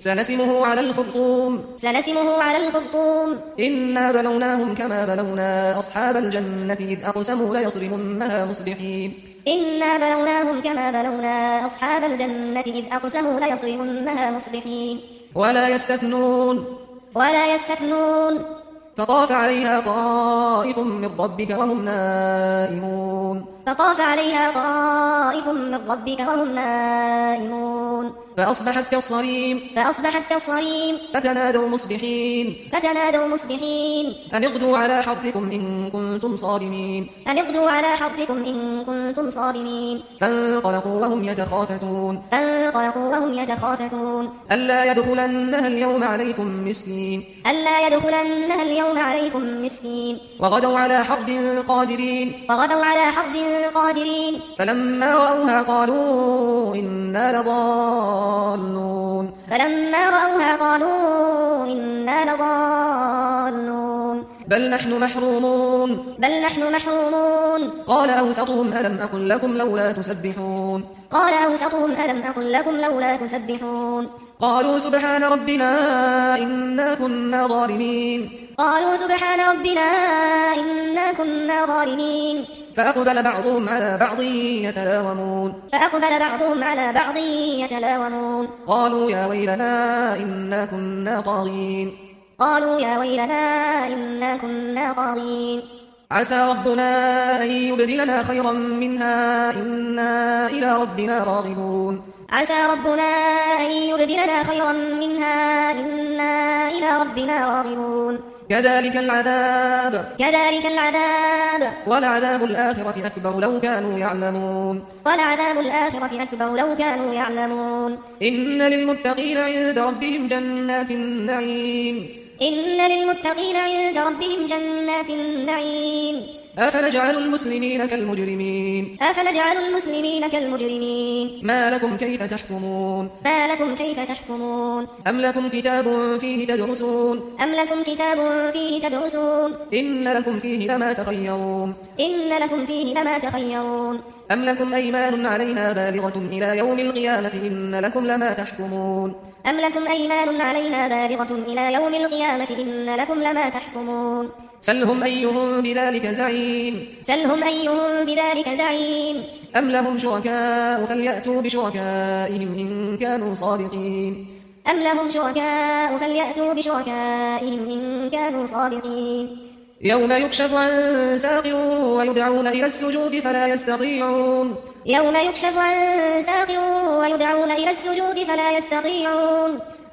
سنسمه على الخرطوم إنا بلوناهم كما بلونا أصحاب الجنة إذ أقسموا ليصرمنها مصبحين إنا بلوناهم كما بلونا أصحاب الجنة إذ أقسموا ليصرمنها مصبحين ولا يستثنون فطاف عليها طائف من ربك وهم نائمون فأصبحت كالصريم فتنادوا مصبحين أن اغدوا على حرثكم إن كنتم صارمين فانطلقوا وهم يتخافتون ألا يدخلنها اليوم عليكم مسكين وغدوا على حرد قادرين فلما رأوها قالوا إنا لضالون بل نحن محرومون قال أوسطهم ألم أقل لكم لولا تسبحون قالوا سبحان ربنا إنا كنا ظالمين فأقبل بعضهم على بعض يتلاومون قالوا يا ويلنا إنا كنا طاغين عسى ربنا أن يبدلنا خيرا منها إنا إلى ربنا راغبون كذلك العذاب ولعذاب الآخرة أكبر لو كانوا يعلمون إن للمتقين عند ربهم جنات النعيم أفنجعل المسلمين كالمجرمين ما لكم كيف تحكمون أم لكم كتاب فيه تدرسون إن لكم فيه لما تخيرون أم لكم أيمان علينا بالغة إلى يوم القيامة إن لكم لما تحكمون سلهم أيهم بذلك زعيم أم لهم شركاء فليأتوا بشركائهم إن كانوا صادقين يوم يكشف عن ساق ويدعون إلى السجود فلا يستطيعون